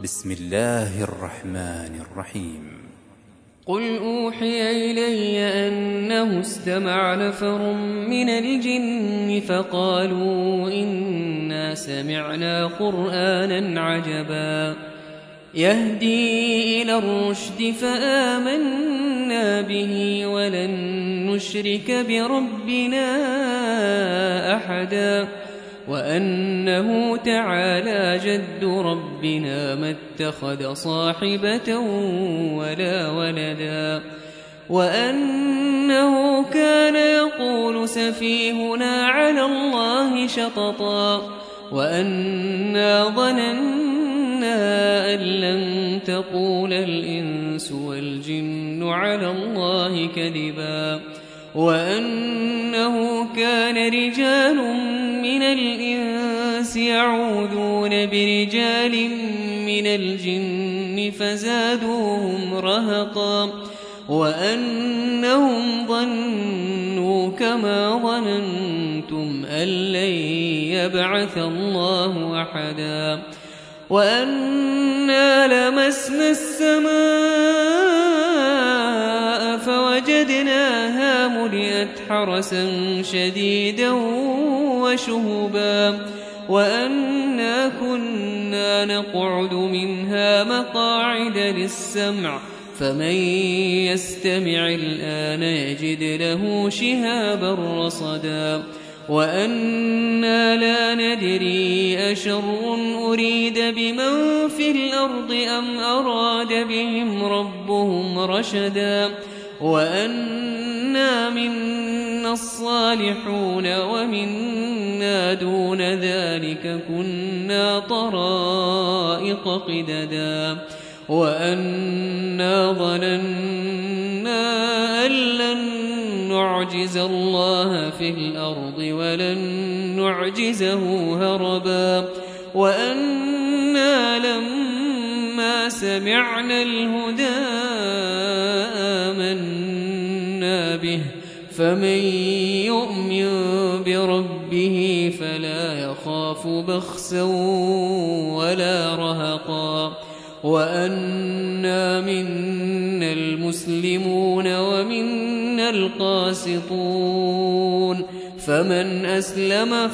بسم الله الرحمن الرحيم. قل أوحي إلي أنه استمع نفر من الجن فقالوا إنا سمعنا قرآنا عجبا يهدي إلى الرشد فآمنا به ولن نشرك بربنا أحدا وأنه تعالى جد ربنا ما اتخذ صاحبة ولا ولدا وأنه كان يقول سفيهنا على الله شططا وأنا ظننا أن لن تقول الإنس والجن على الله كذبا وأنه كان رجال من الإنس يعوذون برجال من الجن فزادوهم رهقا وأنهم ظنوا كما ظننتم أن لن يبعث الله أحدا وأنا لمسنا السماء فوجدناها ملئت حرسا شديدا وشهبا وأنا كنا نقعد منها مقاعد للسمع فمن يستمع الآن يجد له شهابا رصدا وأنا لا ندري أشر أريد بمن في الأرض أم أراد بهم ربهم رشدا وأنا منا الصالحون ومنا دون ذلك كنا طرائق قددا وأنا ظننا أن لن نعجز الله في الأرض ولن نعجزه هربا وأنا لما سمعنا الهدى آمنا به فمن يؤمن بربه فلا يخاف بخسا ولا رهقا وأنا منا المسلمون ومنا القاسطون فمن أسلم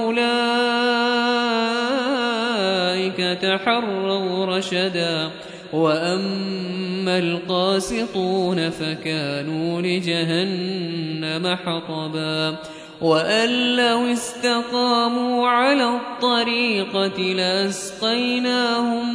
فأولئك تحروا رشدا وأما القاسطون فكانوا لجهنم حطبا وأن لو استقاموا على الطريقة لأسقيناهم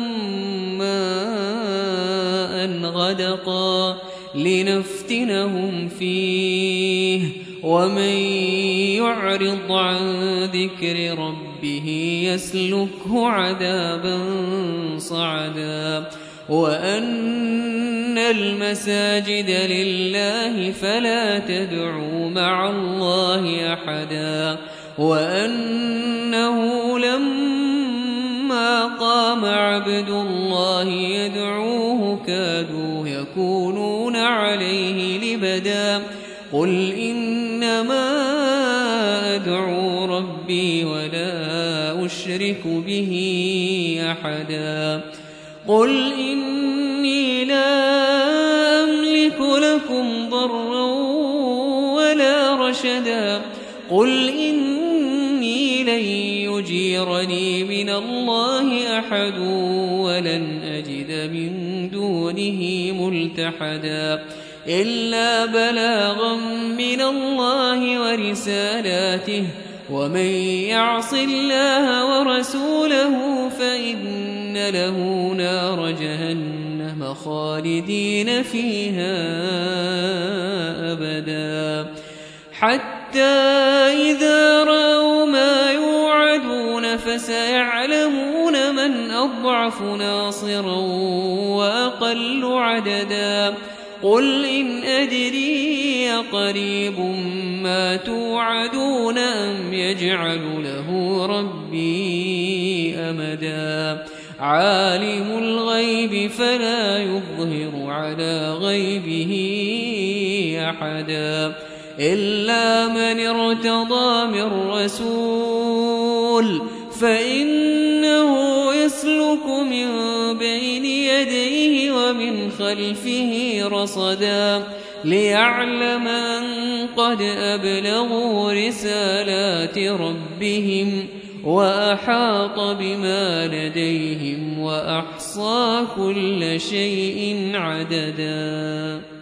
ماء غدقا لنفتنهم فيه ومن يعرض عن ذكر ربه يسلكه عذابا صعدا وأن المساجد لله فلا تدعوا مع الله أحدا وأنه لما قام عبد الله يدعوه كادوا يكونون عليه لبدا قل إنما أدعو ربي ولا أشرك به أحدا قل إني لا أملك لكم ضرا ولا رشدا قل إني لن يجيرني من الله أحد ولن أجد من دونه ملتحدا إلا بلاغا من الله ورسالاته ومن يعص الله ورسوله فإن له نار جهنم خالدين فيها أبدا حتى إذا رأوا ما يوعدون فسيعلمون من أضعف ناصرا وأقل عددا قل إن أدري قريب ما توعدون أم يجعل له ربي أمدا عالم الغيب فلا يظهر على غيبه أحدا إلا من ارتضى من رسول فإنه يسلك من بين يديه ومن خلفه رصدا ليعلم أن قد أبلغوا رسالات ربهم وأحاط بما لديهم وأحصى كل شيء عددا.